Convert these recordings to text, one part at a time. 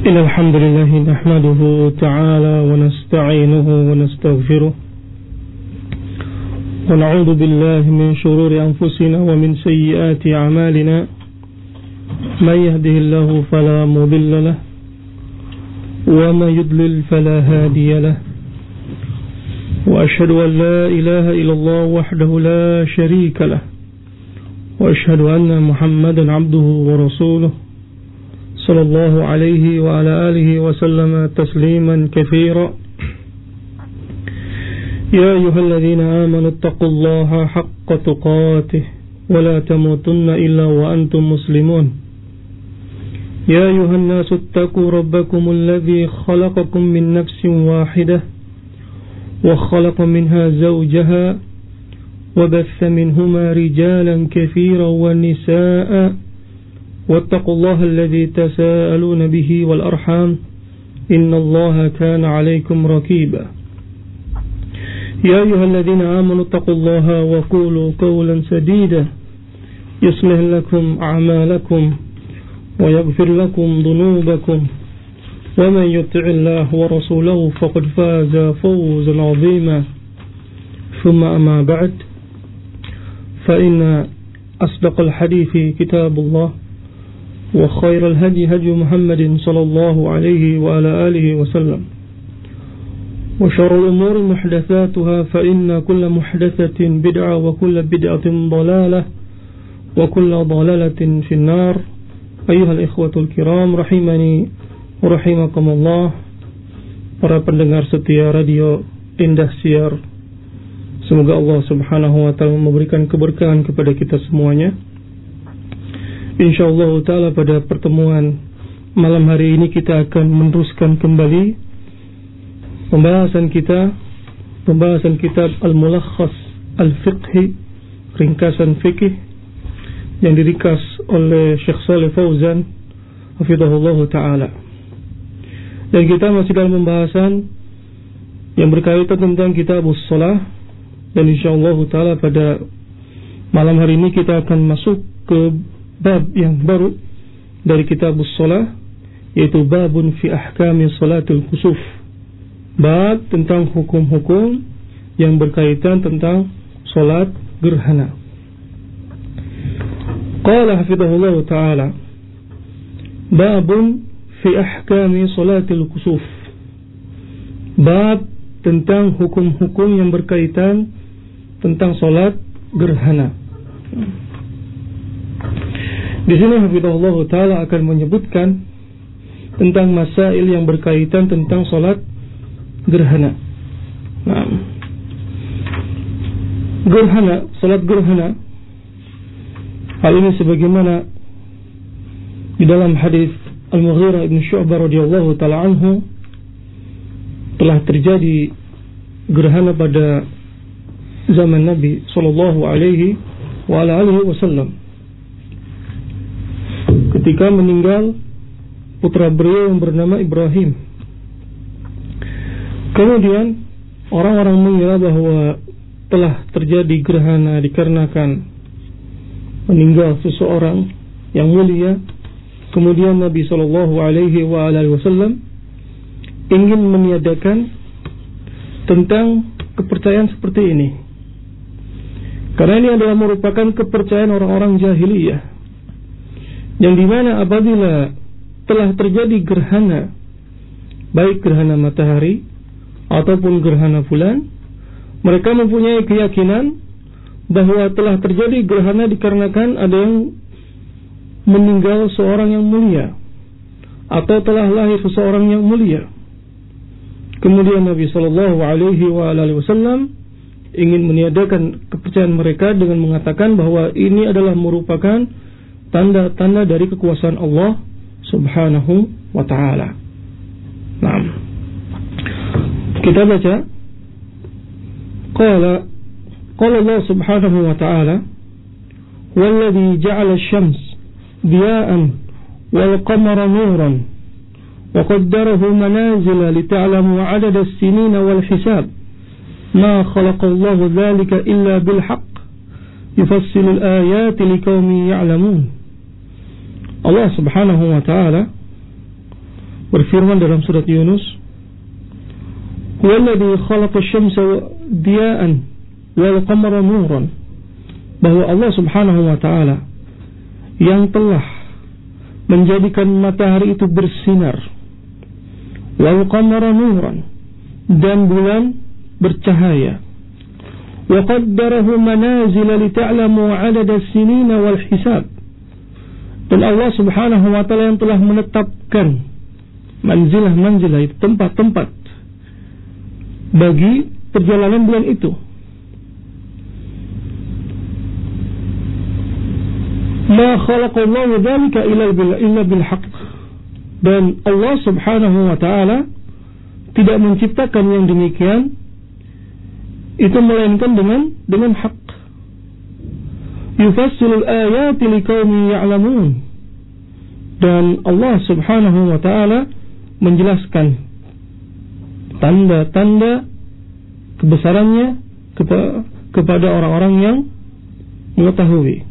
إن الحمد لله نحمده تعالى ونستعينه ونستغفره ونعوذ بالله من شرور أنفسنا ومن سيئات أعمالنا من يهده الله فلا مضل له ومن يضلل فلا هادي له وأشهد أن لا إله إلا الله وحده لا شريك له وأشهد أن محمدا عبده ورسوله صلى الله عليه وعلى آله وسلم تسليما كثيرا يا أيها الذين آمنوا اتقوا الله حق تقاته ولا تموتن إلا وأنتم مسلمون يا أيها الناس اتقوا ربكم الذي خلقكم من نفس واحدة وخلق منها زوجها وبث منهما رجالا كثيرا ونساء واتقوا الله الذي تساءلون به والأرحام إن الله كان عليكم رقيبا يا أيها الذين آمنوا اتقوا الله وقولوا قولا سديدا يصلح لكم أعمالكم ويغفر لكم ذنوبكم ومن يطع الله ورسوله فقد فاز فوزا عظيما ثم أما بعد فإن أصدق الحديث كتاب الله وخير الهدي هدي محمد صلى الله عليه وعلى آله وسلم وشر الأمور محدثاتها فإن كل محدثة بدعة وكل بدعة ضلالة وكل ضلالة في النار أيها الإخوة الكرام rahimani rahimakumullah. Para pendengar setia radio Indah Siar, semoga Allah subhanahu wa ta'ala memberikan keberkahan kepada kita semuanya. InsyaAllah ta'ala pada pertemuan malam hari ini kita akan meneruskan kembali pembahasan kitab Al-Mulakhas Al-Fiqhi, ringkasan fikih yang diringkas oleh Syekh Shalih Fauzan hafizahullah ta'ala. Dan kita masih dalam pembahasan yang berkaitan tentang kitabus shalah, dan insyaallah ta'ala pada malam hari ini kita akan masuk ke bab yang baru dari kitabus shalah, yaitu babun fi ahkami salatul kusuf, bab tentang hukum-hukum yang berkaitan tentang salat gerhana. Qala hafizahullah ta'ala babun fi ahkami salatul kusuf, bab tentang hukum-hukum yang berkaitan tentang salat gerhana. Di sini hafizahullah ta'ala akan menyebutkan tentang masail yang berkaitan tentang salat gerhana. Nah, gerhana, salat gerhana, hal ini sebagaimana di dalam hadis Al-Mughirah ibn Syu'bah radhiyallahu ta'ala anhu, telah terjadi gerhana pada zaman Nabi sallallahu alaihi wa ala alihi wasallam ketika meninggal putra beliau yang bernama Ibrahim. Kemudian orang-orang mengira bahwa telah terjadi gerhana dikarenakan meninggal seseorang yang mulia. Kemudian Nabi sallallahu alaihi wa alihi wasallam ingin meniadakan tentang kepercayaan seperti ini, karena ini adalah merupakan kepercayaan orang-orang jahiliyah, yang dimana apabila telah terjadi gerhana, baik gerhana matahari ataupun gerhana bulan, mereka mempunyai keyakinan bahwa telah terjadi gerhana dikarenakan ada yang meninggal seorang yang mulia atau telah lahir seseorang yang mulia. Kemudian Nabi sallallahu alaihi wasallam ingin meniadakan kepercayaan mereka dengan mengatakan bahwa ini adalah merupakan tanda-tanda dari kekuasaan Allah subhanahu wa ta'ala. Nah, kita baca qala Allah subhanahu wa ta'ala walladhi ja'ala asy-syams diya'an wal qamara nuran wa qaddarahu manazila lita'lamu 'adada as-sinina wal hisab ma khalaqa Allahu dhalika illa bil haqq yufassilu al-ayati liqaumin ya'lamun. Allah subhanahu wa ta'ala berfirman dalam surat Yunus, "Huwallazi khalaqa asy-syamsa diya'an wal qamara nuran." Bahwa Allah Subhanahu wa taala yang telah menjadikan matahari itu bersinar, wal qamara nuran, dan bulan bercahaya, wa qaddarahu manazila lita'lamu 'adada as-sinina wal hisab. Dan Allah Subhanahu wa taala yang telah menetapkan manzilah itu, tempat-tempat bagi perjalanan bulan itu. Ma khalaqallahu dzalika illa bil haqq. Dan Allah Subhanahu wa taala tidak menciptakan yang demikian itu melainkan dengan hak. Yufassilul ayati liqaumin ya'lamun. Dan Allah Subhanahu wa taala menjelaskan tanda-tanda kebesarannya kepada orang-orang yang mengetahui.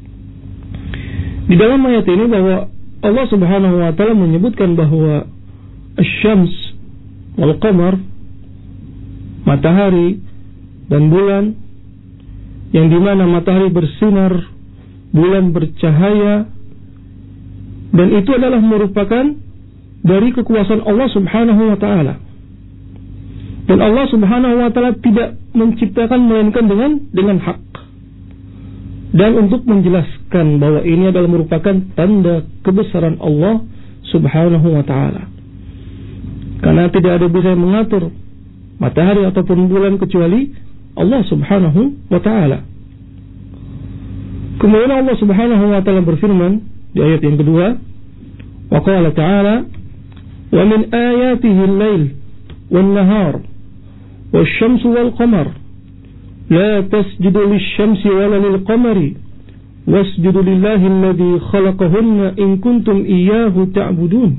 Di dalam ayat ini bahwa Allah Subhanahu wa taala menyebutkan bahwa asy-syams wal qamar, matahari dan bulan, yang dimana matahari bersinar, bulan bercahaya, dan itu adalah merupakan dari kekuasaan Allah Subhanahu wa taala. Dan Allah Subhanahu wa taala tidak menciptakan melainkan dengan hak. Dan untuk menjelaskan bahwa ini adalah merupakan tanda kebesaran Allah Subhanahu wa taala. Karena tidak ada bisa yang mengatur matahari ataupun bulan kecuali Allah Subhanahu wa taala. Kemudian Allah Subhanahu wa taala berfirman di ayat yang kedua, wa qala ta'ala, wa min ayatihi al-lail wan-nahar wasyamsu wal-qamar la tasjudu lisyamsi wala lil-qamari wasjudu lillahi alladhi khalaqahunna in kuntum iyyahu ta'budun.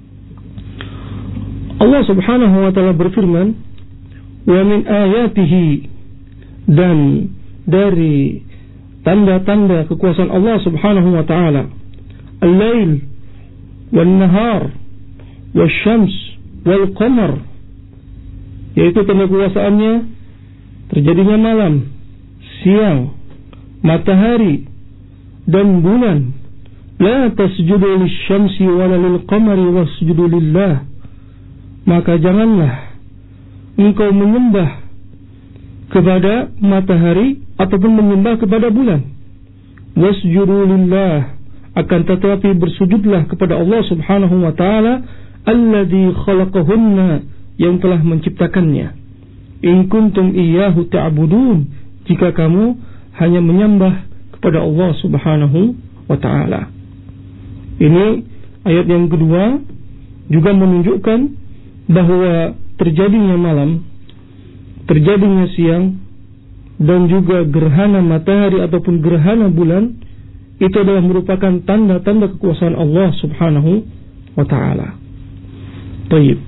Allah Subhanahu wa taala berfirman, wa min ayatihi, dan dari tanda-tanda kekuasaan Allah Subhanahu wa taala, al-lail wan-nahar wasyams wal-qamar, yaitu tanda kekuasaannya terjadinya malam, siang, matahari dan bulan. La tasjudu lisyamsi wala lil-qamari wasjudu lillah. Maka janganlah engkau menyembah kepada matahari ataupun menyembah kepada bulan. Wasjudu lillah, akan tetapi bersujudlah kepada Allah Subhanahu wa taala alladzi khalaqahunna, yang telah menciptakannya. In kuntum iyyahu ta'budun, jika kamu hanya menyembah kepada Allah Subhanahu wa taala. Ini ayat yang kedua juga menunjukkan bahwa terjadinya malam, terjadinya siang, dan juga gerhana matahari ataupun gerhana bulan itu adalah merupakan tanda-tanda kekuasaan Allah Subhanahu wa taala. Baik.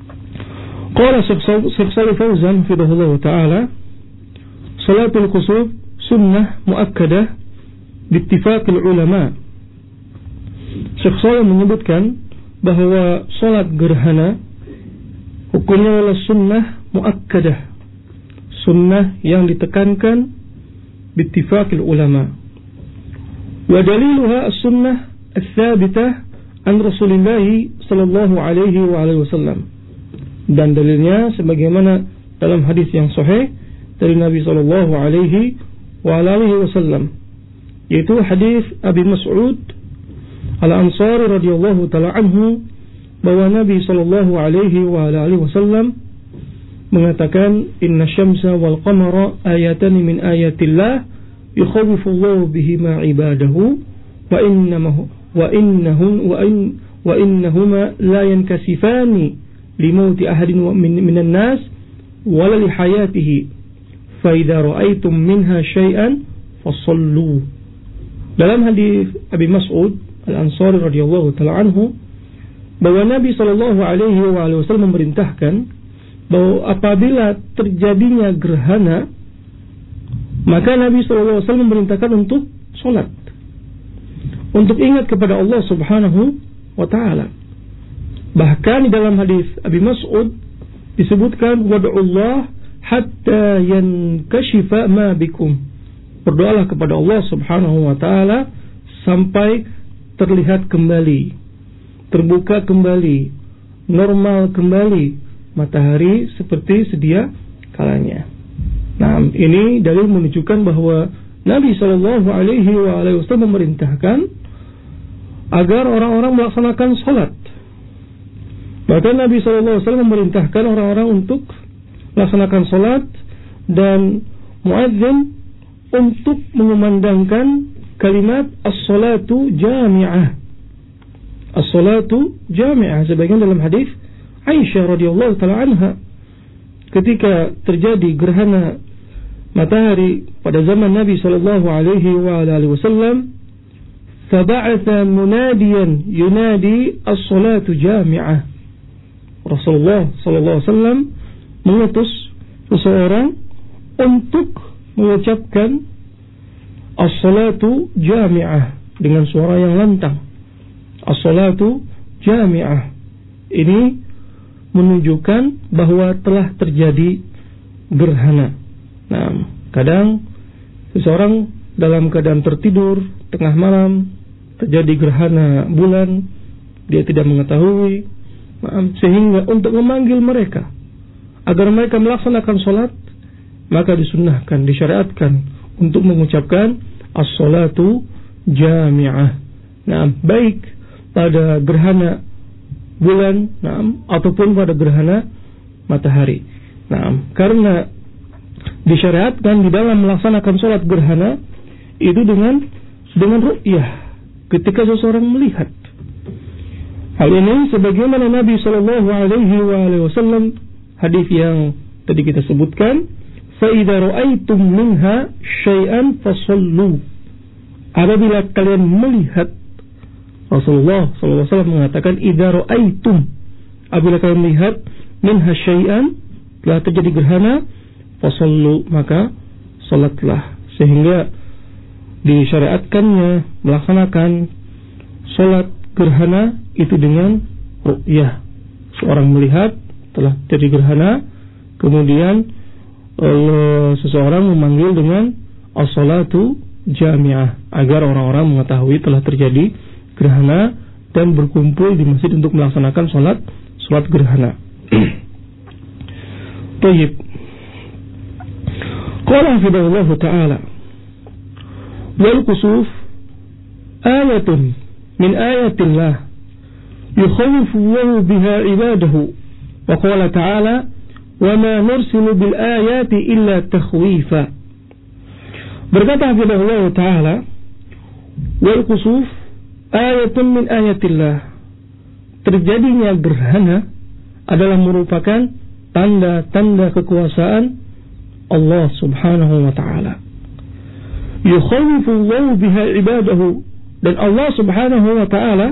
Qala Syekh Shalih Fauzan hafizahullah taala, salatul khusuf sunnah muakkadah biittifaqil ulama. Syekh Shalih menyebutkan bahwa salat gerhana hukumnya adalah sunnah muakkadah, sunnah yang ditekankan biittifaqil ulama. Wa daliluha as-sunnah ats-tsabitah an Rasulillah sallallahu alaihi wa alihi wasallam. Dan dalilnya sebagaimana dalam hadis yang sahih dari Nabi sallallahu alaihi wa alihi wasallam, yaitu hadis Abi Mas'ud Al-Ansari radhiyallahu taala anhu, bahwa Nabi sallallahu alaihi wa alihi wasallam mengatakan, inna syamsa wal qamara ayatan min ayatillah yukhawwifu Allahu bihima ibadahu wa innahuma la yankasifani limauti ahadin minan nas wala lihayatihi fa idza ra'aytum minha syai'an fasallu. Dalam hadis Abi Mas'ud Al-Ansari radhiyallahu taala anhu, bahwa Nabi sallallahu alaihi wasallam memerintahkan bahwa apabila terjadinya gerhana, maka Nabi sallallahu alaihi wasallam memerintahkan untuk salat, untuk ingat kepada Allah Subhanahu wa taala. Bahkan di dalam hadis Abi Mas'ud disebutkan wad'ullah hatta yankashifa ma bikum. Berdoalah kepada Allah Subhanahu wa taala sampai terlihat kembali, terbuka kembali, normal kembali matahari seperti sedia kalanya. Nah, ini dalil menunjukkan bahwa Nabi sallallahu alaihi wasallam memerintahkan agar orang-orang melaksanakan salat. Bahkan Nabi sallallahu alaihi wasallam memerintahkan orang-orang untuk melaksanakan salat dan muadzin untuk mengumandangkan kalimat as-salatu jami'ah. As-salatu jami'ah, sebagian dalam hadis Aisyah radhiyallahu taala anha ketika terjadi gerhana matahari pada zaman Nabi sallallahu alaihi wasallam, faba'atha munadiyan yunadi as-salatu jami'ah. Rasulullah sallallahu alaihi wasallam mengutus seseorang untuk mengucapkan as-salatu jami'ah dengan suara yang lantang. As-salatu jami'ah. Ini menunjukkan bahwa telah terjadi gerhana. Nah, kadang seseorang dalam keadaan tertidur tengah malam terjadi gerhana bulan, dia tidak mengetahui, sehingga untuk memanggil mereka agar mereka melaksanakan salat, maka disunnahkan, disyariatkan untuk mengucapkan as-salatu jami'ah. Nah, baik pada gerhana bulan, ataupun pada gerhana matahari. Nah, karena disyariatkan di dalam melaksanakan salat gerhana itu dengan ru'yah, ketika seseorang melihat. Hal ini sebagaimana Nabi sallallahu alaihi wasallam hadis yang tadi kita sebutkan, fa idza ra'aitum minha syai'an fasallu. Apabila kalian melihat, Rasulullah sallallahu alaihi wasallam mengatakan idza ra'aitum, apabila kalian melihat minha syai'an, telah terjadi gerhana, fasallu, maka salatlah. Sehingga disyariatkannya melaksanakan salat gerhana itu dengan ru'yah. Seorang melihat telah terjadi gerhana, kemudian seseorang memanggil dengan as-salatu jami'ah agar orang-orang mengetahui telah terjadi gerhana dan berkumpul di masjid untuk melaksanakan salat gerhana. Tayyib. Qala hafidhahullah ta'ala, wal kusuf ayatun min ayatillah yukhawwifu biha ibadahu. Wa qala ta'ala wa ma nursilu bil ayati illa takhwifa. Berkata hafidhahullah ta'ala, wal kusuf ayatun min ayatillah, terjadinya gerhana adalah merupakan tanda-tanda kekuasaan Allah subhanahu wa ta'ala. Yukhawwifu biha ibadahu, dan Allah subhanahu wa ta'ala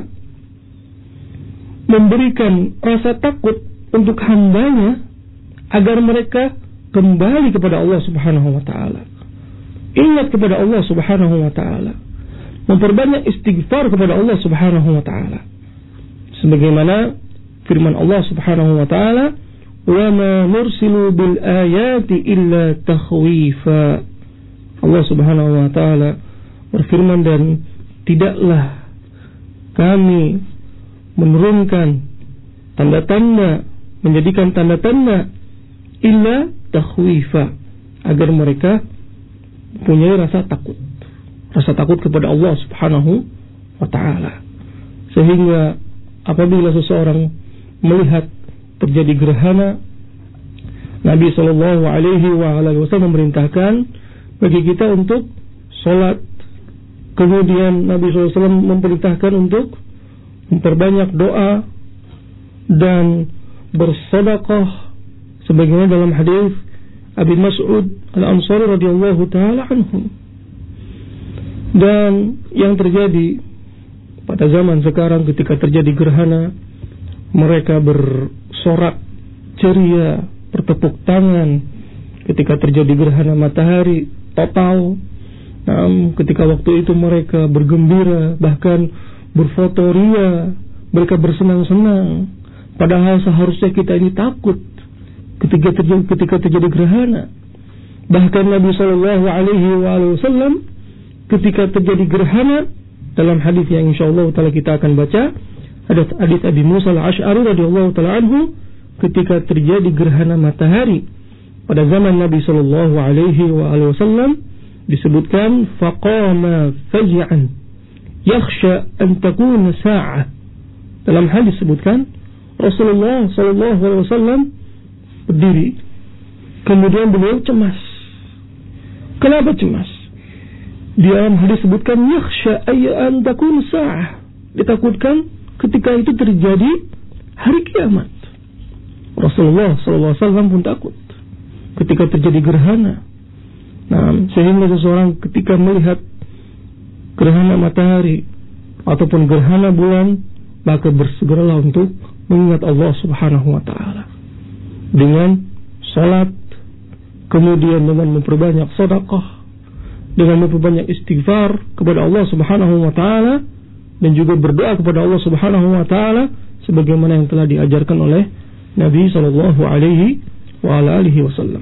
memberikan rasa takut untuk hambanya agar mereka kembali kepada Allah subhanahu wa ta'ala, ingat kepada Allah subhanahu wa ta'ala, memperbanyak istighfar kepada Allah subhanahu wa ta'ala, sebagaimana firman Allah subhanahu wa ta'ala, wa ma nursilu bil ayati illa takhwifa. Allah subhanahu wa ta'ala berfirman, dan tidaklah kami menurunkan tanda-tanda, menjadikan tanda-tanda illa takhwifa, agar mereka punya rasa takut kepada Allah subhanahu wa ta'ala. Sehingga apabila seseorang melihat terjadi gerhana, Nabi sallallahu alaihi wasallam memerintahkan bagi kita untuk salat. Kemudian Nabi sallallahu alaihi wasallam memerintahkan untuk memperbanyak doa dan bersedekah, sebagaimana dalam hadis Abi Mas'ud Al-Ansari radhiyallahu taala anhu. Dan yang terjadi pada zaman sekarang ketika terjadi gerhana, mereka bersorak ceria, bertepuk tangan ketika terjadi gerhana matahari total. Ketika waktu itu mereka bergembira, bahkan berfoto ria, mereka bersenang-senang Padahal seharusnya kita ini takut ketika terjadi gerhana. Bahkan Nabi Shallallahu Alaihi Wasallam ketika terjadi gerhana, dalam hadis yang insyaallah taala kita akan baca, ada hadis Abi Musa al-Asy'ari radhiyallahu taala anhu, ketika terjadi gerhana matahari pada zaman Nabi Shallallahu Alaihi Wasallam, disebutkan faqama faj'an yakhsha an takuna sa'ah. Dalam hadis disebutkan Rasulullah Shallallahu Alaihi Wasallam berdiri, kemudian beliau cemas. Kenapa cemas? Di dalam hadis disebutkan yakhsha an takuna sa'ah, ditakutkan ketika itu terjadi hari kiamat. Rasulullah Shallallahu Alaihi Wasallam pun takut ketika terjadi gerhana. Sehingga seseorang ketika melihat gerhana matahari ataupun gerhana bulan, maka bersegeralah untuk mengingat Allah Subhanahu wa taala dengan salat, kemudian dengan memperbanyak sedekah, dengan memperbanyak istighfar kepada Allah Subhanahu wa taala, dan juga berdoa kepada Allah Subhanahu wa taala sebagaimana yang telah diajarkan oleh Nabi sallallahu alaihi wa ala alihi wasallam.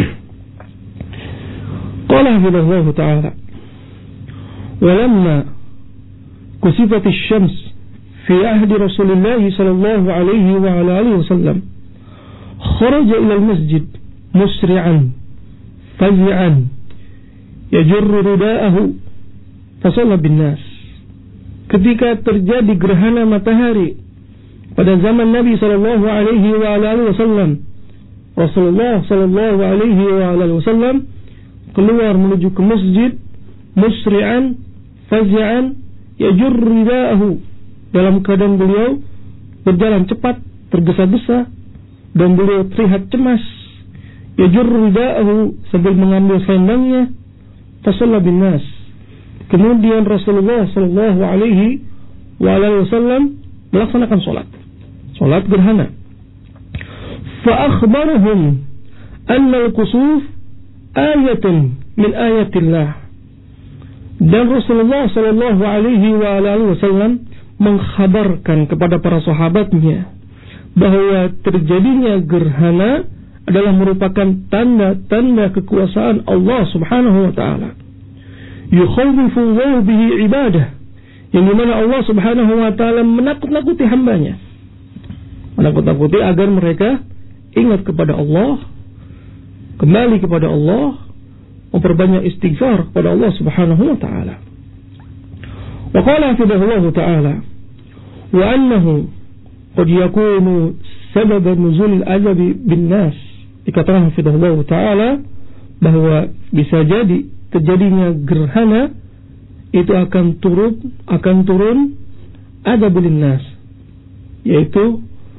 Qala hafidhahullah ta'ala, walamma kusifat asy-syams fi ahdi Rasulillah sallallahu alaihi wa ala alihi wasallam, kharaja ila al-masjid musri'an fazi'an yajurru ridaahu fasalla bin-nas. Ketika terjadi gerhana matahari pada zaman Nabi sallallahu alaihi wa ala alihi wasallam, Rasulullah sallallahu alaihi wa ala alihi wasallam keluar menuju ke masjid musri'an fazi'an yajurru ridaahu, dalam keadaan beliau berjalan cepat, tergesa-gesa, dan beliau terlihat cemas. Yajurru ridaahu, sambil mengambil selendangnya. Fasalla bin nas, kemudian Rasulullah sallallahu alaihi wa alihi wasallam melaksanakan salat gerhana. Fa akhbarahum anna al-kusuf ayatun min ayatillah, dan Rasulullah sallallahu alaihi wa alihi wasallam mengkhabarkan kepada para sahabatnya bahwa terjadinya gerhana adalah merupakan tanda-tanda kekuasaan Allah Subhanahu wa taala. Yukhawifu Allah bihi ibadah, yang dimana Allah Subhanahu wa taala menakut-nakuti hambanya, menakut-nakuti agar mereka ingat kepada Allah, kembali kepada Allah, memperbanyak istighfar kepada Allah Subhanahu wa taala. Wa qala hafidhahullah ta'ala, wa annahu qad yakunu sababan nuzul al-adab bin nas. Dikatakan hafidhahullah ta'ala bahwa bisa jadi terjadinya gerhana itu akan turun adab bin nas, yaitu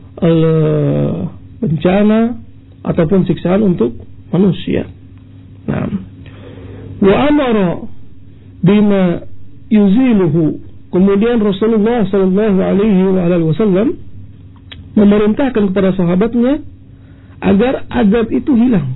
bencana ataupun siksaan untuk manusia. Wa amara bima yuziluhu, kemudian Rasulullah sallallahu alaihi wasallam memerintahkan kepada sahabatnya agar adab itu hilang.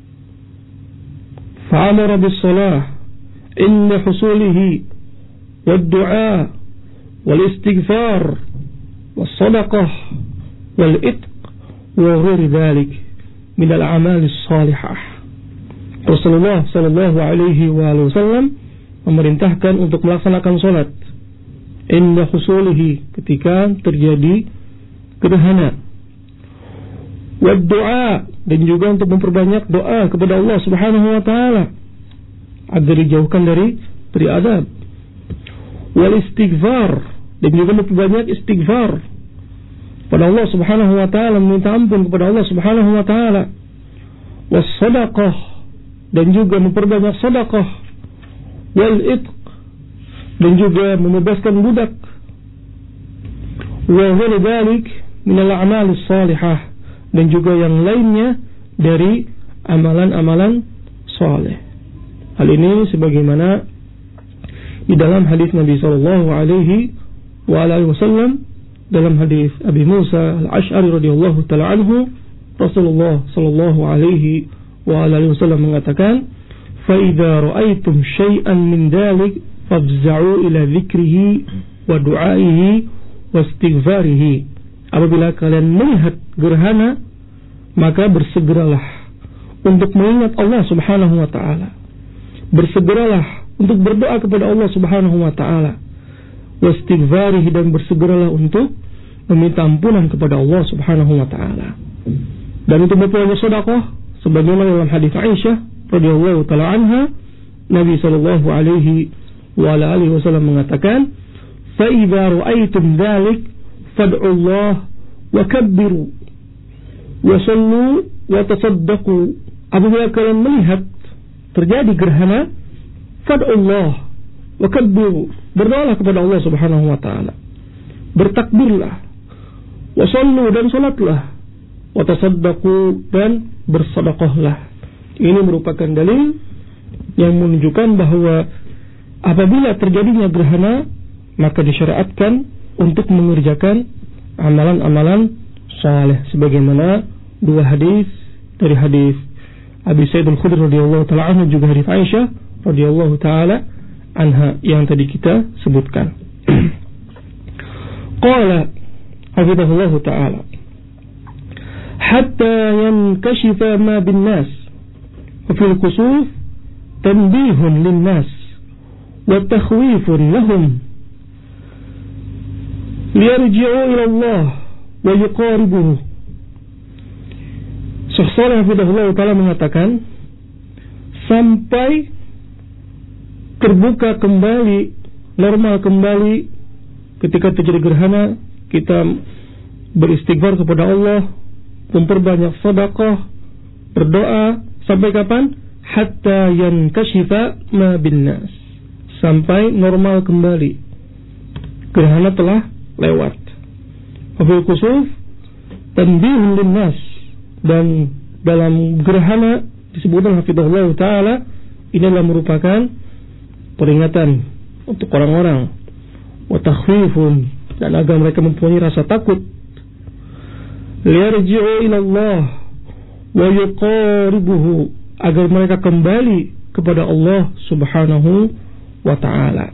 Fa'amara bis-shalah inda husulihi wad-du'a wal-istighfar was-sadaqah wal-itq wa ghairi dhalik min al-a'mal as-salihah. Rasulullah sallallahu alaihi wasallam memerintahkan untuk melaksanakan salat inda husulihi, ketika terjadi gerhana, wad-du'a, dan juga untuk memperbanyak doa kepada Allah Subhanahu wa taala agar dijauhkan dari adab, wal istighfar, dan juga memperbanyak istighfar kepada Allah Subhanahu wa taala, meminta ampun kepada Allah Subhanahu wa taala, was sadaqah, dan juga memperbanyak sedekah, wal itq, dan juga membebaskan budak, wa ghairi dzalik min al-a'mal as-salihah, dan juga yang lainnya dari amalan-amalan saleh. Hal ini sebagaimana di dalam hadis Nabi sallallahu alaihi wasallam, dalam hadis Abi Musa al-Asy'ari radhiyallahu taala anhu, Rasulullah sallallahu alaihi wasallam mengatakan, "Fa idza ra'aitum syai'an min dzalik fafza'u ila dzikrihi wa du'aihi wa istighfarihi apabila kalian melihat gerhana, maka bersegeralah untuk mengingat Allah Subhanahu wa ta'ala. Bersegeralah untuk berdoa kepada Allah Subhanahu wa ta'ala. Wastighfarihi, dan bersegeralah untuk meminta ampunan kepada Allah Subhanahu wa ta'ala. Dan untuk memperoleh sedekah, sebagaimana dalam hadis Aisyah radhiyallahu taala anha, Nabi sallallahu alaihi wa ala alihi wasallam mengatakan, "Fa idza ra'aitum dzalik fad'u Allah wa kabbiru wa sallu wa tasaddaqu." Apabila kalian melihat terjadi gerhana, fad'u Allah wa kabbiru, berdoalah kepada Allah Subhanahu wa taala. Bertakbirlah, wa sallu, dan salatlah, wa tasaddaqu, dan bersedekahlah. Ini merupakan dalil yang menunjukkan bahwa apabila terjadinya gerhana, maka disyariatkan untuk mengerjakan amalan-amalan saleh, sebagaimana dua hadis dari hadis Abi Sa'id Al-Khudri radhiyallahu taala anhu, juga hadis Aisyah radhiyallahu taala anha yang tadi kita sebutkan. Qala hafizahullahu taala, hatta yankashifa ma bin nas wa fil kusuf tanbihun lin nas wa takhwifun lahum liyarji'u ila Allah wa yuqaribuhu. Syekh Shalih hafizahullah taala mengatakan, sampai terbuka kembali, normal kembali ketika terjadi gerhana, kita beristighfar kepada Allah, memperbanyak sedekah, berdoa, sampai kapan? Hatta yankashifa ma bin nas, sampai normal kembali, gerhana telah lewat. Wafil kusuf tanbihun linnas, dan dalam gerhana disebutkan hafizahullah ta'ala, ini adalah merupakan peringatan untuk orang-orang, wa takhwifun, dan agar mereka mempunyai rasa takut, liyarji'u ila Allah wa yuqaribuhu, agar mereka kembali kepada Allah Subhanahu wa ta'ala.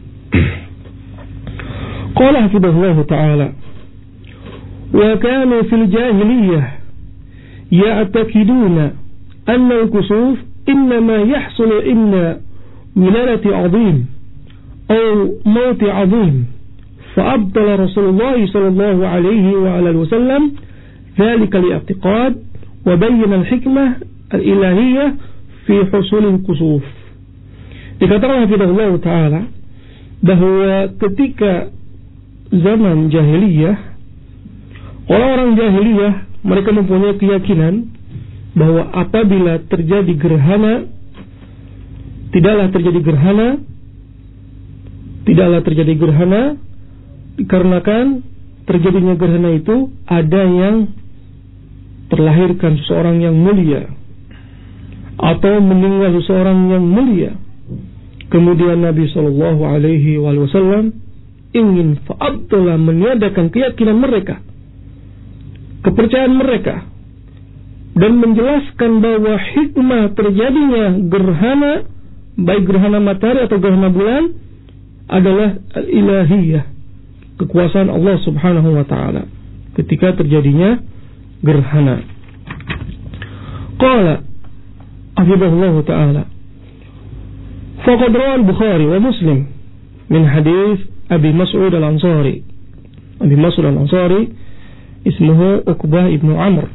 Qala hafizahullah ta'ala, wa kanu fil jahiliyah ya'takiduna anna al-kusuf innama yahsulu inna wiladati 'azim aw mauti 'azim, fa'abdala Rasulullah sallallahu alaihi wa alihi wasallam dhalika li'i'tiqad wa bayyana al-hikmah al-ilahiyyah fi husul al-kusuf. Dikatakan hafizahullah ta'ala bahwa ketika zaman jahiliyah, orang-orang jahiliyah mereka mempunyai keyakinan bahwa apabila terjadi gerhana, tidaklah terjadi gerhana dikarenakan terjadinya gerhana itu ada yang terlahirkan seseorang yang mulia atau meninggal seseorang yang mulia. Kemudian Nabi sallallahu alaihi wasallam ingin fa'abdala, meniadakan keyakinan mereka, kepercayaan mereka, dan menjelaskan bahwa hikmah terjadinya gerhana, baik gerhana matahari atau gerhana bulan, adalah al-ilahiyah, kekuasaan Allah Subhanahu wa ta'ala ketika terjadinya gerhana. Qala hafizahullah ta'ala, faqad rawa al-Bukhari wa Muslim min hadis Abi Mas'ud al-Ansari. Abi Mas'ud al-Ansari ismuhu Uqbah ibn Amr.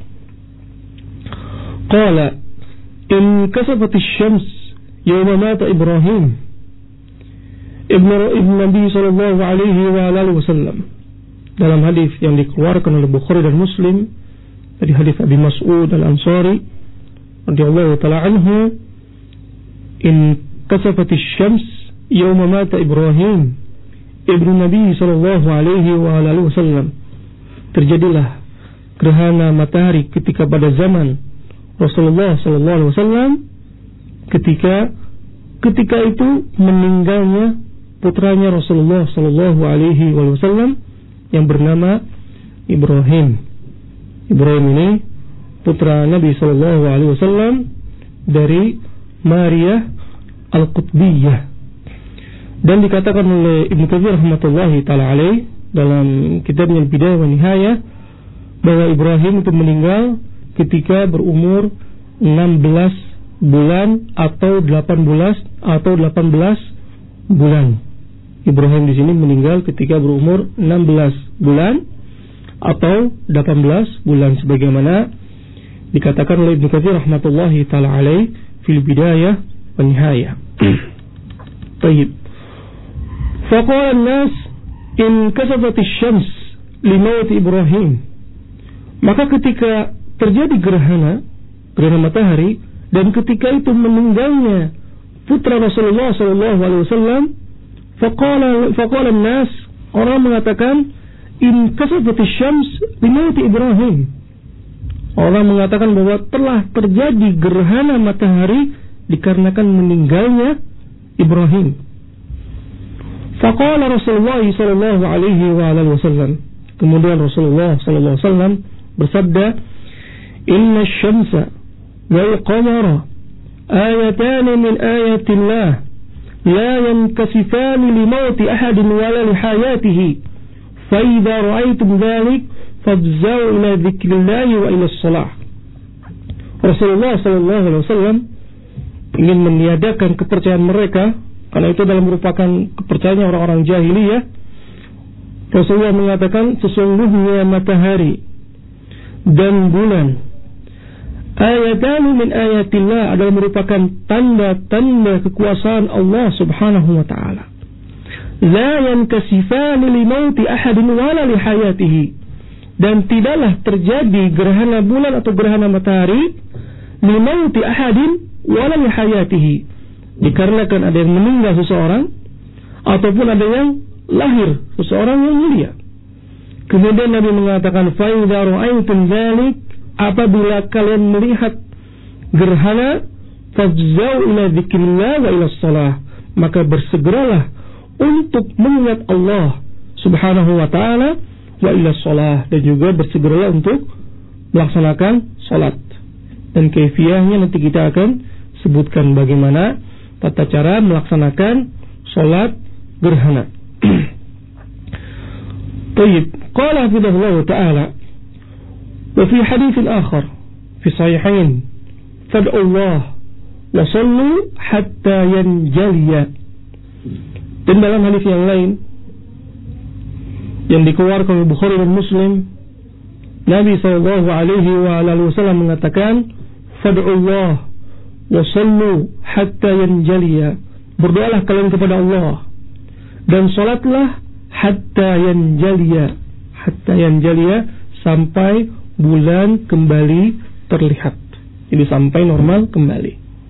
Qala inkasafat asy-syams yawma mata Ibrahim ibn Nabi sallallahu alaihi wa alihi wasallam. Dalam hadis yang dikeluarkan oleh Bukhari dan Muslim dari hadis Abi Mas'ud al-Ansari radhiyallahu ta'ala anhu, inkasafat asy-syams yawma mata Ibrahim ibn Nabi sallallahu alaihi wa alihi wasallam. Terjadilah gerhana matahari ketika pada zaman Rasulullah sallallahu alaihi wasallam, ketika itu meninggalnya putranya Rasulullah sallallahu alaihi wasallam yang bernama Ibrahim. Ibrahim ini putra Nabi sallallahu alaihi wasallam dari Maria Al-Qutbiyah. Dan dikatakan oleh Ibnu Katsir rahmatullahi taala alaih dalam kitabnya Al-Bidayah wa Nihayah bahwa Ibrahim itu meninggal ketika berumur 16 bulan atau 18 bulan. Ibrahim di sini meninggal ketika berumur 16 bulan atau 18 bulan sebagaimana dikatakan oleh Ibnu Katsir rahmatullahi taala alaih fil bidayah wa nihayah. Baik. Faqala an-nas in kasafat asy-syams li maut Ibrahim. Maka ketika terjadi gerhana matahari dan ketika itu meninggalnya putra Rasulullah sallallahu alaihi wasallam, faqala an-nas, orang mengatakan in kasafat asy-syams li maut Ibrahim. Orang mengatakan bahwa telah terjadi gerhana matahari dikarenakan meninggalnya Ibrahim. Faqala Rasulullah sallallahu alaihi wasallam. Kemudian Rasulullah sallallahu alaihi wasallam bersabda, "Inna asy-syamsa wal qamara ayatan min ayatillah la yankasifan li mauti ahadin wala li hayatihi. Fa idza ra'aytum dhalik fafza'u ila dzikrillah wa ila shalah." Rasulullah sallallahu alaihi wasallam ingin meniadakan kepercayaan mereka, karena itu adalah merupakan kepercayaan orang-orang jahiliyah. Rasulullah mengatakan sesungguhnya matahari dan bulan ayatan min ayatillah adalah merupakan tanda-tanda kekuasaan Allah Subhanahu wa taala. La yankasifan li mauti ahadin wala li hayatihi. Dan tidaklah terjadi gerhana bulan atau gerhana matahari li mauti ahadin wala li hayatihi, dikarenakan ada yang meninggal seseorang ataupun ada yang lahir seseorang yang mulia. Kemudian Nabi mengatakan fa idza ra'aytum dzalik, apabila kalian melihat gerhana, fafza'u ila dzikrillah wa ila shalah, maka bersegeralah untuk mengingat Allah Subhanahu wa taala wa ila shalah, dan juga bersegeralah untuk melaksanakan salat. Dan kaifiyahnya nanti kita akan sebutkan bagaimana tata cara melaksanakan salat gerhana. Baik, qala hafizahullah taala wa fi hadits akhar fi sahihain fad'u Allah wa sallu hatta yanjaliya. Dan dalam hadis yang lain yang dikeluarkan oleh Bukhari dan Muslim, Nabi sallallahu alaihi wasallam mengatakan fad'u Allah wa sallu hatta yanjaliya. Berdoalah kalian kepada Allah dan salatlah hatta yanjaliya, sampai bulan kembali terlihat. Jadi sampai normal kembali.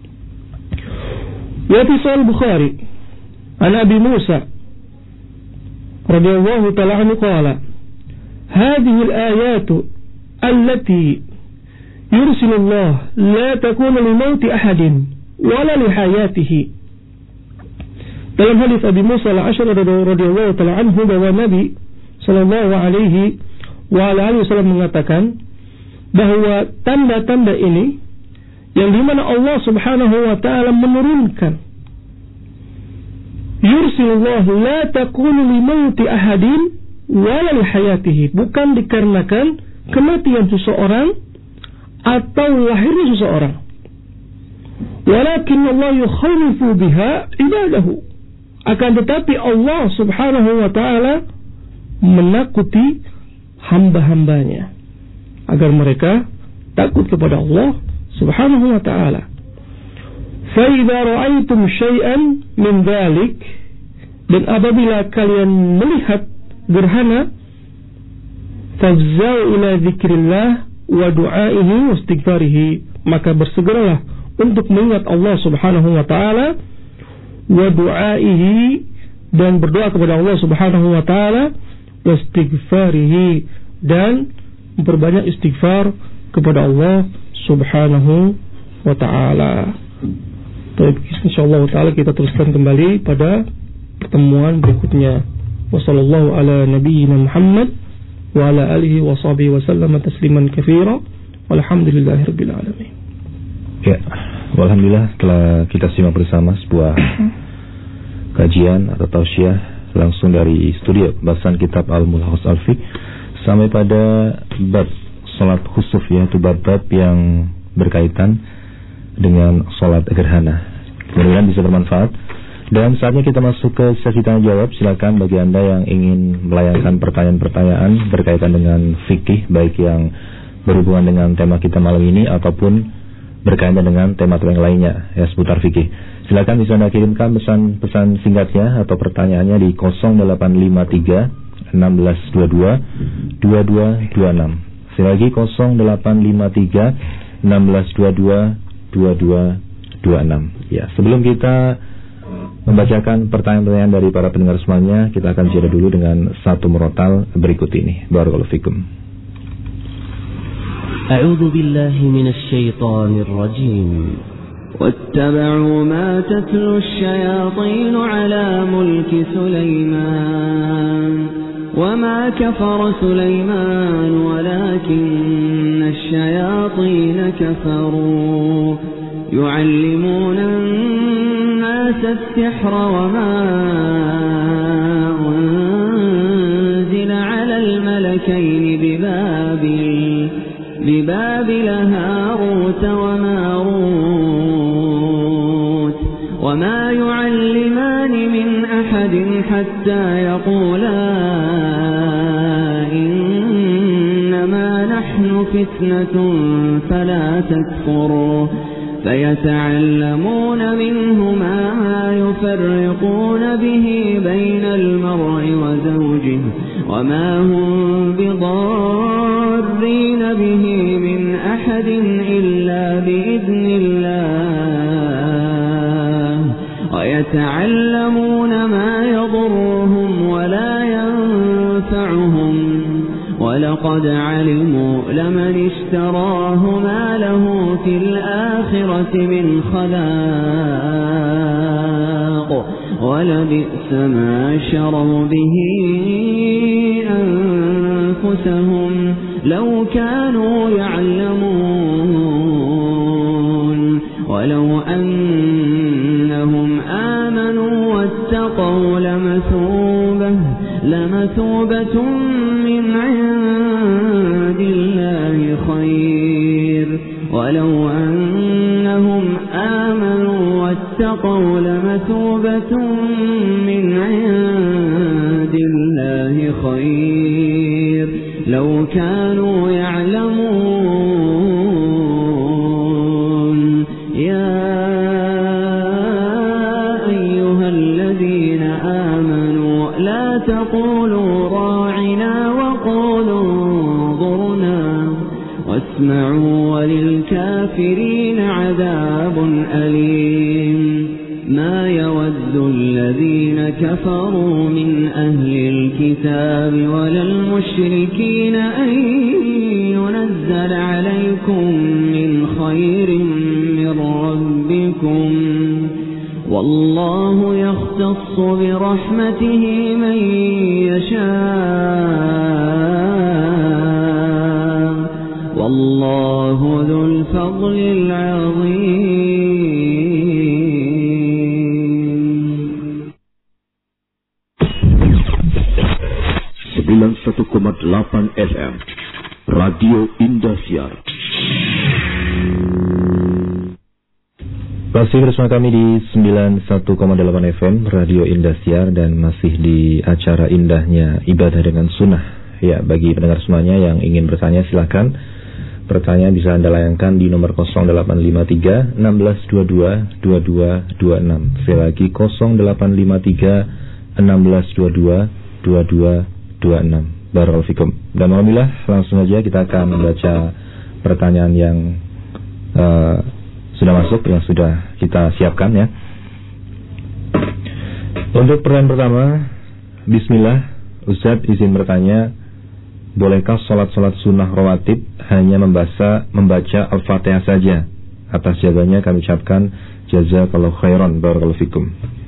Wa fi Sahih Bukhari an Abi Musa radhiyallahu ta'ala anhu qala hadhihi al-ayatu allati yursilu Allah la takunu li mauti ahadin wala li hayatihi. Dalam hadis Abi Musa al-Asy'ari radhiyallahu ta'ala anhu bahwa Nabi sallallahu alaihi wasallam mengatakan bahwa tanda-tanda ini yang dimana Allah Subhanahu wa ta'ala menurunkan yursilullah la takunu li mauti ahadin wala li hayatihi, bukan dikarenakan kematian seseorang atau lahirnya seseorang, walakin Allah yukhawifu biha ibadahu, akan tetapi Allah Subhanahu wa ta'ala menakuti hamba-hambanya agar mereka takut kepada Allah Subhanahu wa ta'ala. Fa idza ra'aytum syai'an min dzalik, dan apabila kalian melihat gerhana, fafza'u ila dzikrillah wa du'aihi wa istighfarihi, maka bersegeralah untuk mengingat Allah Subhanahu wa ta'ala, wa du'aihi, dan berdoa kepada Allah Subhanahu wa ta'ala, wa istighfarihi, dan memperbanyak istighfar kepada Allah Subhanahu wa ta'ala. Baik, insyaallah taala kita teruskan kembali pada pertemuan berikutnya. Wassallallahu ala nabiyyina Muhammad wa ala alihi wa sahbihi wa sallam tasliman katsira. Walhamdulillahirabbil alamin. Ya, alhamdulillah telah kita simak bersama sebuah kajian atau tausiah langsung dari studio pembahasan kitab Al-Mulakhas Al-Fiqh sampai pada bab sholat khusuf, yaitu bab-bab yang berkaitan dengan sholat gerhana. Mudah-mudahan bisa bermanfaat. Dan saatnya kita masuk ke sesi tanya jawab. Silakan bagi Anda yang ingin melayangkan pertanyaan-pertanyaan berkaitan dengan fikih, baik yang berhubungan dengan tema kita malam ini ataupun berkaitan dengan tema-tema yang lainnya ya seputar fikih. Silakan bisa Anda kirimkan pesan-pesan singkatnya atau pertanyaannya di 0853 1622 2226. Sekali lagi 0853 1622 2226. Ya, sebelum kita membacakan pertanyaan-pertanyaan dari para pendengar semuanya, kita akan jeda dulu dengan satu murotal berikut ini. Barakallahu fikum. A'udzu billahi minasy syaithanir rajim. واتبعوا ما تتلو الشياطين على ملك سليمان وما كفر سليمان ولكن الشياطين كفروا يعلمون الناس السحر وما أنزل على الملكين ببابل هاروت وماروت وما يعلمان من أحد حتى يقولا إنما نحن فتنة فلا تكفر فيتعلمون منهما ما يفرقون به بين المرء وزوجه وما هم بضارين به من أحد إلا بإذن الله ويتعلمون ما يضرهم ولا ينفعهم ولقد علموا لمن اشتراه ما له في الآخرة من خلاق ولبئس ما شروا به أنفسهم لو كانوا يعلمون ولو أنهم آمنوا واتقوا لمثوبة من عند الله خير ولو أنهم آمنوا واتقوا لمثوبة من عند الله خير لو كانوا يعلمون يا أيها الذين آمنوا لا تقولوا راعنا وقولوا انظرنا واسمعوا وللكافرين عذاب أليم ما يود الذين كفروا من أهل الكتاب ولا المشركين أن ينزل عليكم من خير من ربكم والله يختص برحمته من يشاء والله ذو الفضل العظيم. 91,8 FM Radio Indosiar. Masih bersama kami di 91,8 FM Radio Indosiar dan masih di acara indahnya ibadah dengan sunnah. Ya, bagi pendengar semuanya yang ingin bertanya silakan. Pertanyaan bisa Anda layangkan di nomor 0853 1622 2226. Sekali lagi 0853 1622 2226. Barakallahu fikum. Dan alhamdulillah langsung saja kita akan membaca pertanyaan yang sudah masuk, yang sudah kita siapkan ya. Untuk pertanyaan pertama, bismillah, Ustaz izin bertanya, bolehkah sholat-sholat sunnah rawatib hanya membaca Al-Fatihah saja? Atas jawabannya kami ucapkan jazakallahu khairan. Barakallahu fikum.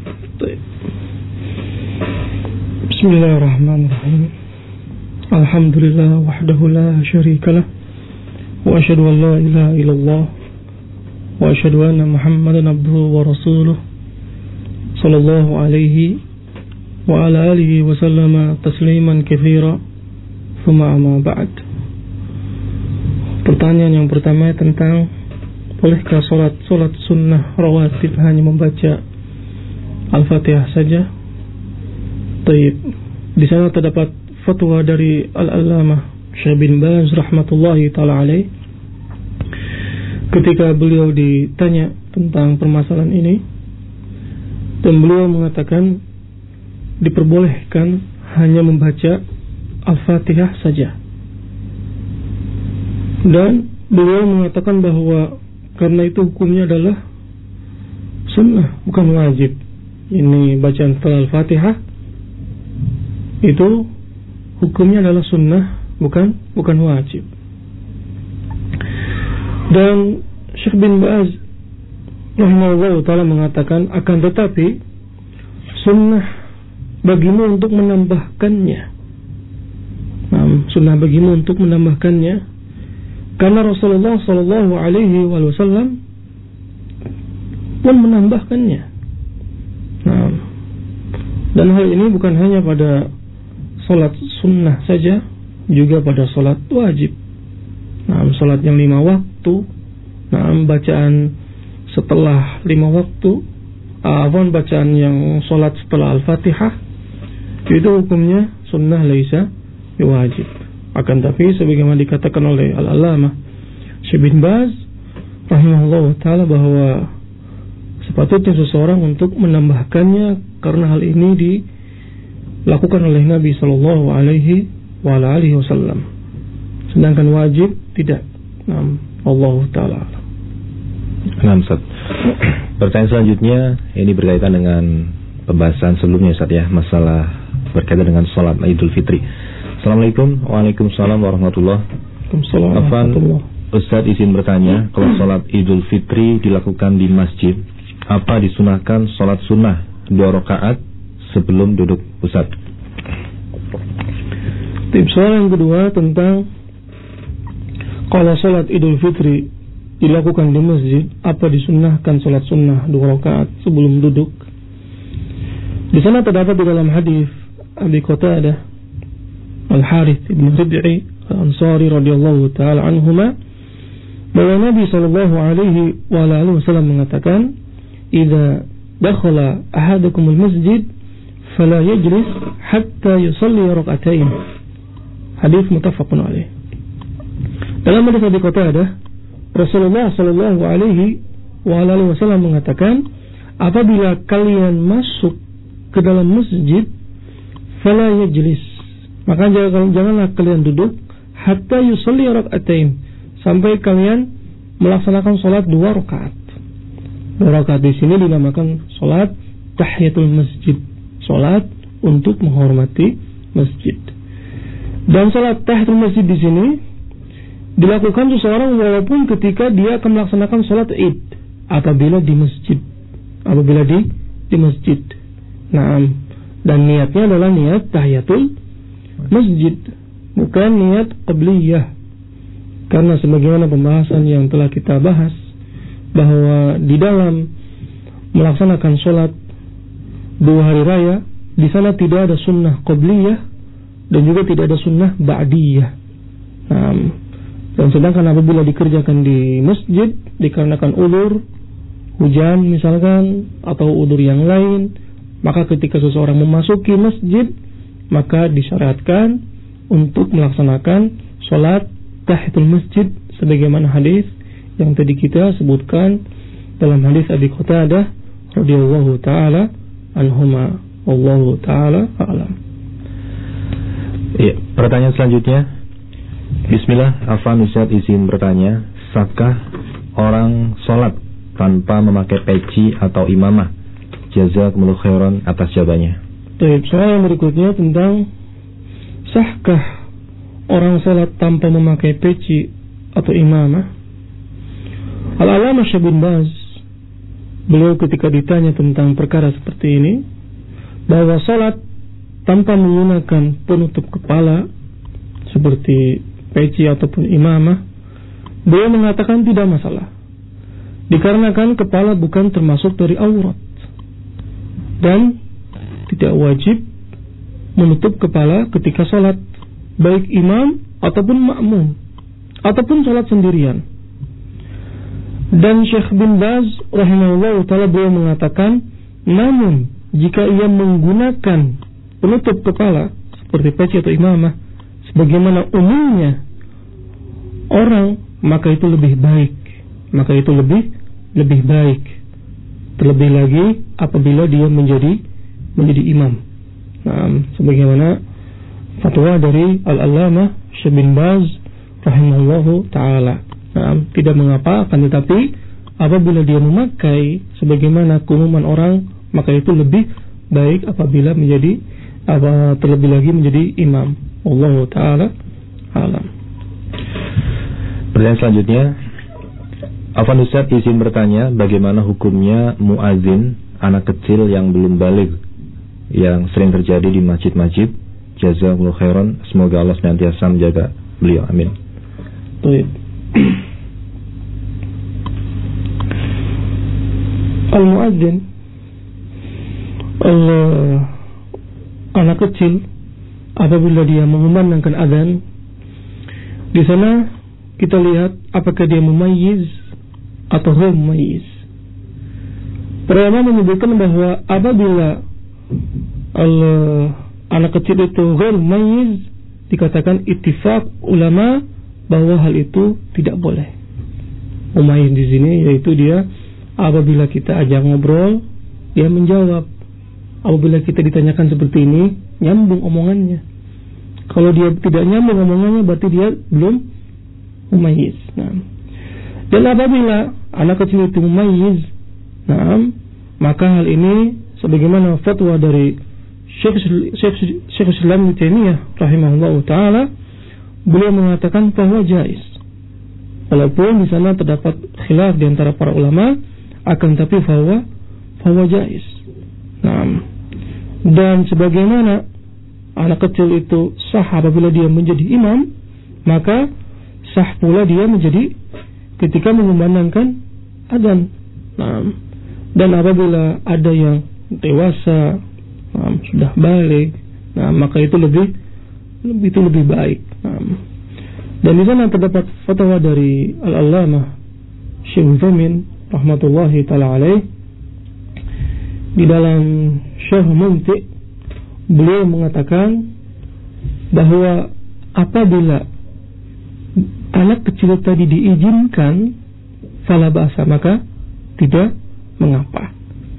Bismillahirrahmanirrahim. Alhamdulillah wahdahu la syarikalah wa asyhadu an la ilaha illallah wa asyhadu anna Muhammadan abduhu wa rasuluh sallallahu alaihi wa ala alihi wa sallama tasliman katsira thumma amma ba'd. Pertanyaan yang pertama tentang bolehkah solat sunnah rawatib hanya membaca Al-Fatihah saja? Baik, di sana terdapat fatwa dari Al-Allamah Syekh bin Baz rahmatullahi taala alaih. Ketika beliau ditanya tentang permasalahan ini, dan beliau mengatakan diperbolehkan hanya membaca Al-Fatihah saja. Dan beliau mengatakan bahwa karena itu hukumnya adalah sunnah, bukan wajib. Ini bacaan setelah Al-Fatihah itu hukumnya adalah sunnah, bukan wajib. Dan Syekh bin Baz rahimahullah ta'ala mengatakan, akan tetapi sunnah bagimu untuk menambahkannya. Sunnah bagimu untuk menambahkannya, karena Rasulullah sallallahu alaihi wasallam pun menambahkannya. Dan hal ini bukan hanya pada salat sunnah saja, juga pada salat wajib. Salat yang 5 waktu, bacaan setelah 5 waktu, bacaan yang salat setelah Al-Fatihah, itu hukumnya sunnah laisa wajib. Akan tapi sebagaimana dikatakan oleh Al-Allamah Syekh bin Baz rahimahullah ta'ala bahwa sepatutnya seseorang untuk menambahkannya, karena hal ini dilakukan oleh Nabi sallallahu alaihi wasallam. Sedangkan wajib tidak. Allah ta'ala. Ustaz. Pertanyaan selanjutnya ini berkaitan dengan pembahasan sebelumnya Ustaz ya, masalah berkaitan dengan salat Idul Fitri. Assalamualaikum. Waalaikumsalam warahmatullahi wabarakatuh. Ustaz izin bertanya, kalau salat Idul Fitri dilakukan di masjid, apa disunahkan salat sunnah 2 rakaat sebelum duduk Ustaz? Soal yang kedua tentang kalau salat Idul Fitri dilakukan di masjid, apa disunahkan salat sunnah 2 rakaat sebelum duduk? Di sana terdapat di dalam hadis Abi Qatadah Al-Harith ibn Rib'i Al-Ansari radhiyallahu taala anhuma, bahwa Nabi sallallahu alaihi wasallam mengatakan, "Idza dakhala ahadukum al-masjid fala yajlis hatta yusalli rak'atain." Hadis muttafaqun alaih. Dalam hadis Abi Qatadah, Rasulullah sallallahu alaihi wasallam mengatakan, apabila kalian masuk ke dalam masjid, fala yajlis, maka janganlah kalian duduk, hatta yusalli rak'atain, sampai kalian melaksanakan salat 2 rakaat. 2 rakaat di sini dinamakan salat tahiyatul masjid, salat untuk menghormati masjid. Dan salat tahiyatul masjid di sini dilakukan seseorang walaupun ketika dia akan melaksanakan salat Id, apabila di masjid, di masjid. Dan niatnya adalah niat tahiyatul masjid, bukan niat qabliyah. Karena sebagaimana pembahasan yang telah kita bahas, bahwa di dalam melaksanakan sholat 2 hari raya, di sana tidak ada sunnah qabliyah dan juga tidak ada sunnah ba'diyah. Dan sedangkan apabila dikerjakan di masjid dikarenakan udzur, hujan misalkan, atau udzur yang lain, maka ketika seseorang memasuki masjid, maka disyariatkan untuk melaksanakan sholat tahiyatul masjid, sebagaimana hadis yang tadi kita sebutkan dalam hadis Abi Qatadah radhiyallahu taala anhuma. Wallahu taala a'lam. Ya, pertanyaan selanjutnya. Bismillah, Afan Ustaz izin bertanya, sahkah orang sholat tanpa memakai peci atau imamah? Jazakumullahu khairan atas jawabannya. Baik, soal yang berikutnya tentang sahkah orang sholat tanpa memakai peci atau imamah. Al-Allamah Syekh bin Baz, beliau ketika ditanya tentang perkara seperti ini, bahwa sholat tanpa menggunakan penutup kepala seperti peci ataupun imamah, beliau mengatakan tidak masalah, dikarenakan kepala bukan termasuk dari aurat dan tidak wajib menutup kepala ketika sholat, baik imam ataupun makmum ataupun sholat sendirian. Dan Syekh bin Baz rahimahullah ta'ala beliau mengatakan, namun jika ia menggunakan penutup kepala seperti peci atau imamah sebagaimana umumnya orang, maka itu lebih baik. Lebih baik. Terlebih lagi apabila dia menjadi imam. Sebagaimana fatwa dari Al-Allamah Syekh bin Baz rahimahullahu ta'ala. Tidak mengapa, akan tetapi apabila dia memakai sebagaimana keumuman orang, maka itu lebih baik apabila terlebih lagi menjadi imam. Wallahu ta'ala alam. Pertanyaan selanjutnya, Afwan Ustaz izin bertanya, bagaimana hukumnya muazin anak kecil yang belum baligh yang sering terjadi di masjid-masjid? Jazakumullah khairan, semoga Allah senantiasa menjaga beliau, amin. Baik. Al-muadzin, anak kecil apabila dia mengumandangkan azan, di sana kita lihat apakah dia mumayyiz atau ghair mumayyiz. Para ulama menyebutkan bahwa apabila anak kecil itu ghair mumayyiz, dikatakan ittifaq ulama bahwa hal itu tidak boleh. Mumayyiz di sini yaitu dia apabila kita ajak ngobrol, dia menjawab. Apabila kita ditanyakan seperti ini, nyambung omongannya. Kalau dia tidak nyambung omongannya, berarti dia belum mumayyiz. Dan apabila anak kecil itu mumayyiz, maka hal ini sebagaimana fatwa dari Syekh Islam Ibnu Taimiyah rahimahullahu taala, beliau mengatakan bahwa jaiz. Walaupun di sana terdapat khilaf di antara para ulama, akan tapi bahwa jaiz. Dan sebagaimana anak kecil itu sah apabila dia menjadi imam, maka sah pula dia menjadi ketika mengumandangkan adzan. Dan apabila ada yang dewasa, sudah balik, maka itu lebih baik. Dan di sana terdapat fatwa dari Al-Allamah Syekh Utsaimin rahmatullahi taala alaih. Di dalam Syarh Mumti' beliau mengatakan bahwa apabila anak kecil tadi diizinkan fala ba'sa, maka tidak mengapa.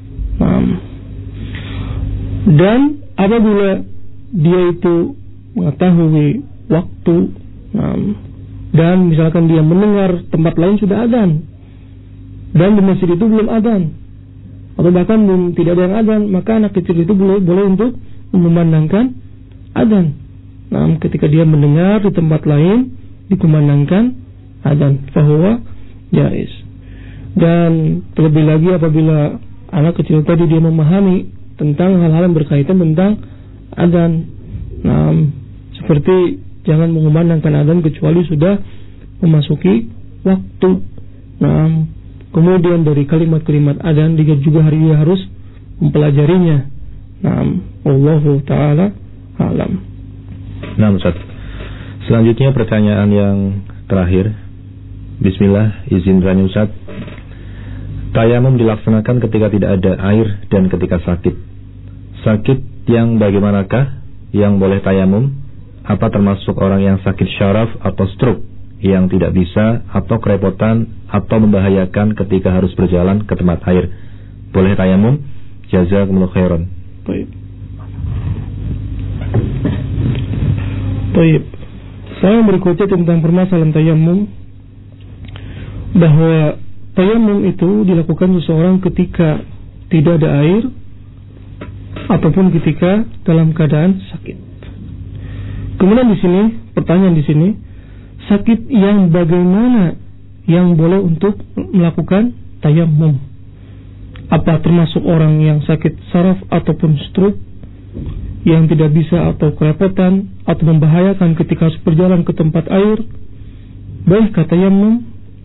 Dan apabila dia itu mengetahui waktu, dan misalkan dia mendengar tempat lain sudah adzan dan di masjid itu belum adzan, atau bahkan tidak ada yang adzan, maka anak kecil itu boleh untuk memandangkan adzan. Ketika dia mendengar di tempat lain dikumandangkan adzan, fahuwa jaiz. Dan terlebih lagi apabila anak kecil tadi dia memahami tentang hal-hal yang berkaitan tentang adzan, seperti jangan mengumandangkan adzan kecuali sudah memasuki waktu. Kemudian dari kalimat-kalimat adzan dia juga harus mempelajarinya. Wallahu ta'ala alam. Ustaz. Selanjutnya pertanyaan yang terakhir. Bismillah, izin bertanya Ustaz. Tayamum dilaksanakan ketika tidak ada air dan ketika sakit. Sakit yang bagaimanakah yang boleh tayamum? Apa termasuk orang yang sakit syaraf atau stroke yang tidak bisa atau kerepotan atau membahayakan ketika harus berjalan ke tempat air? Boleh tayamum? Jazakumullah khairan. Baik. Saya berikutnya tentang permasalahan tayamum, bahwa tayamum itu dilakukan seseorang ketika tidak ada air ataupun ketika dalam keadaan sakit. Kemudian di sini, pertanyaan di sini, sakit yang bagaimana yang boleh untuk melakukan tayamum? Apa termasuk orang yang sakit saraf ataupun stroke yang tidak bisa atau kerepotan atau membahayakan ketika harus berjalan ke tempat air? Bolehkah tayamum?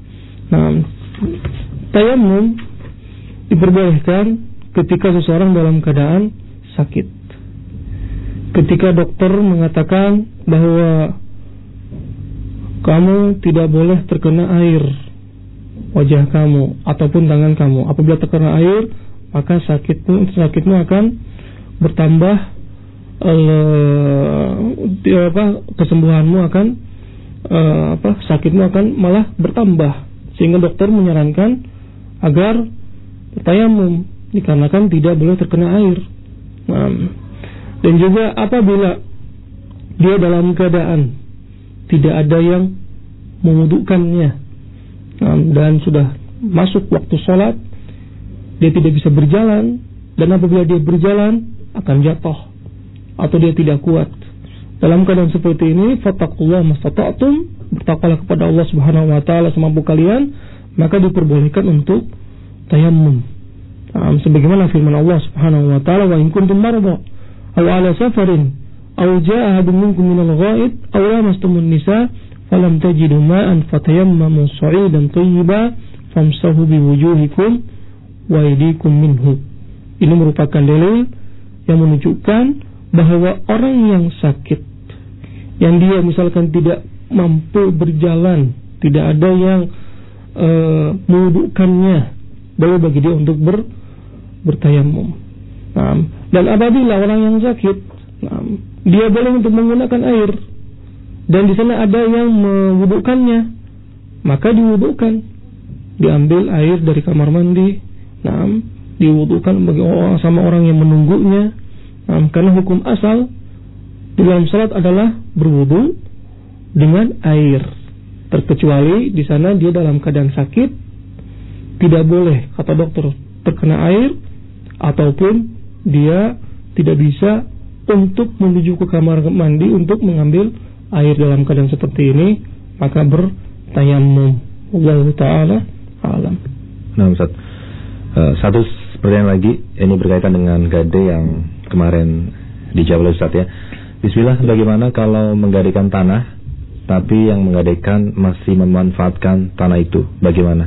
Tayamum diperbolehkan ketika seseorang dalam keadaan sakit. Ketika dokter mengatakan bahwa kamu tidak boleh terkena air wajah kamu ataupun tangan kamu. Apabila terkena air, maka sakitmu akan bertambah, kesembuhanmu akan sakitmu akan malah bertambah, sehingga dokter menyarankan agar tayamum dikarenakan tidak boleh terkena air. Dan juga apabila dia dalam keadaan tidak ada yang mewudukannya, dan sudah masuk waktu sholat, dia tidak bisa berjalan, dan apabila dia berjalan akan jatuh atau dia tidak kuat. Dalam keadaan seperti ini, fattaqullaha mastata'tum, bertakwalah kepada Allah Subhanahu wa taala semampu kalian, maka diperbolehkan untuk tayammum. Sebagaimana firman Allah Subhanahu wa taala, wa in kuntum marda aw ala safarin aw jaa ahadun minkum minal ghaid aw lamastumun nisa falam tajidu ma'an fatayammamu sa'idan thayyiban famsahu biwujuhikum wa aydikum minhu. Ini merupakan dalil yang menunjukkan bahwa orang yang sakit, yang dia misalkan tidak mampu berjalan, tidak ada yang mewudukannya, boleh bagi dia untuk bertayamum. Dan apabila orang yang sakit, dia boleh untuk menggunakan air, dan di sana ada yang mewudukannya, maka diwudukan, diambil air dari kamar mandi, diwudukan bagi sama orang yang menunggunya. Karena hukum asal di dalam salat adalah berwudu dengan air, terkecuali di sana dia dalam keadaan sakit, tidak boleh kata dokter terkena air, ataupun dia tidak bisa untuk menuju ke kamar mandi untuk mengambil air dalam keadaan seperti ini, maka bertayammum. Allah Ta'ala alam. Nah Ustaz, satu pertanyaan lagi, ini berkaitan dengan gade yang kemarin dijawab oleh Ustaz ya. Bismillah, bagaimana kalau menggadaikan tanah tapi yang menggadaikan masih memanfaatkan tanah itu, bagaimana?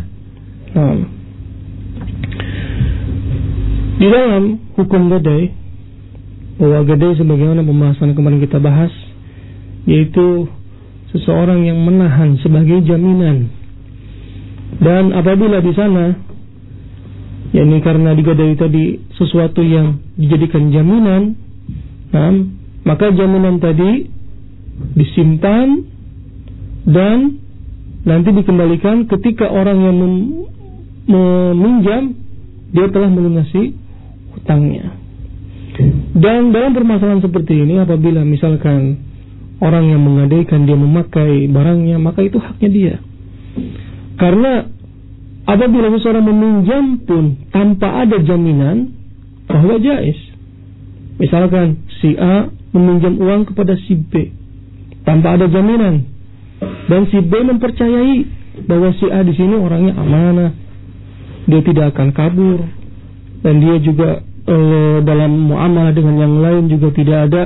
Di dalam hukum gadai, bahwa gadai sebagaimana pembahasan kemarin kita bahas, yaitu seseorang yang menahan sebagai jaminan. Dan apabila di sana, yakni karena digadai tadi sesuatu yang dijadikan jaminan, maka jaminan tadi disimpan dan nanti dikembalikan ketika orang yang meminjam dia telah melunasi hutangnya. Dan dalam permasalahan seperti ini, apabila misalkan orang yang menggadaikan dia memakai barangnya, maka itu haknya dia. Karena apabila seseorang meminjam pun tanpa ada jaminan, bahwa jais. Misalkan si A meminjam uang kepada si B tanpa ada jaminan, dan si B mempercayai bahwa si A di sini orangnya amanah, dia tidak akan kabur, dan dia juga dalam muamalah dengan yang lain juga tidak ada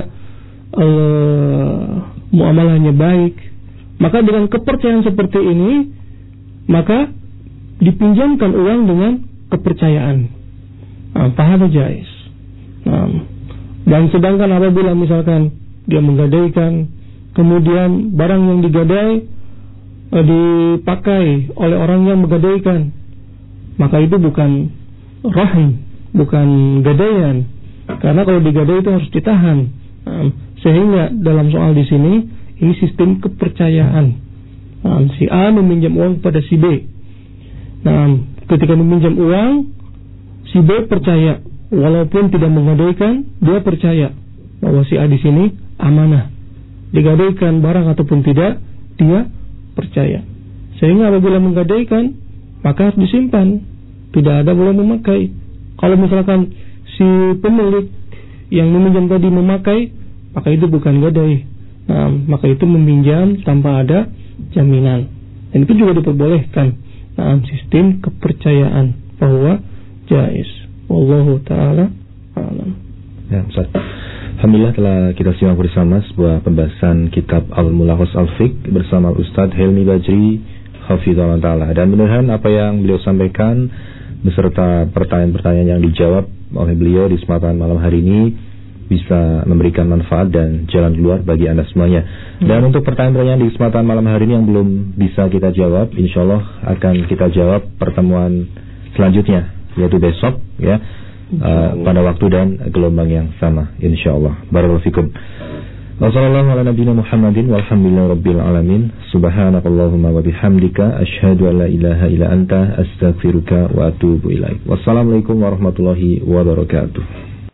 muamalahnya baik. Maka dengan kepercayaan seperti ini, maka dipinjamkan uang dengan kepercayaan. Fahadha jais. Dan sedangkan apabila misalkan dia menggadaikan, kemudian barang yang digadai dipakai oleh orang yang menggadaikan, maka itu bukan rahim, bukan gadaian. Karena kalau digadai itu harus ditahan. Sehingga dalam soal di sini, ini sistem kepercayaan. Si A meminjam uang kepada si B. Ketika meminjam uang, si B percaya, walaupun tidak menggadaikan, dia percaya bahwa si A di sini amanah, digadaikan barang ataupun tidak, dia percaya. Sehingga apabila menggadaikan, maka harus disimpan, tidak ada boleh memakai. Kalau misalkan si pemilik yang meminjam tadi memakai, maka itu bukan gadai. Maka itu meminjam tanpa ada jaminan. Dan itu juga diperbolehkan dalam sistem kepercayaan, bahwa jais. Wallahu ta'ala alam. Ya, Ustaz. Alhamdulillah telah kita simak bersama sebuah pembahasan kitab Al-Mulakhas Al-Fiqh bersama Ustaz Helmi Bajri Hafizahullah Ta'ala. Dan mudah-mudahan apa yang beliau sampaikan beserta pertanyaan-pertanyaan yang dijawab oleh beliau di kesempatan malam hari ini bisa memberikan manfaat dan jalan keluar bagi Anda semuanya. Dan untuk pertanyaan-pertanyaan di kesempatan malam hari ini yang belum bisa kita jawab, insyaallah akan kita jawab pertemuan selanjutnya, yaitu besok ya, pada waktu dan gelombang yang sama insyaallah. Barakallahu fikum. Wassallallahu ala nabiyyina Muhammadin walhamdulillahirabbil alamin. Subhanakallahumma wa bihamdika asyhadu an la ilaha illa anta astaghfiruka wa atubu ilaik. Wassalamualaikum warahmatullahi wabarakatuh.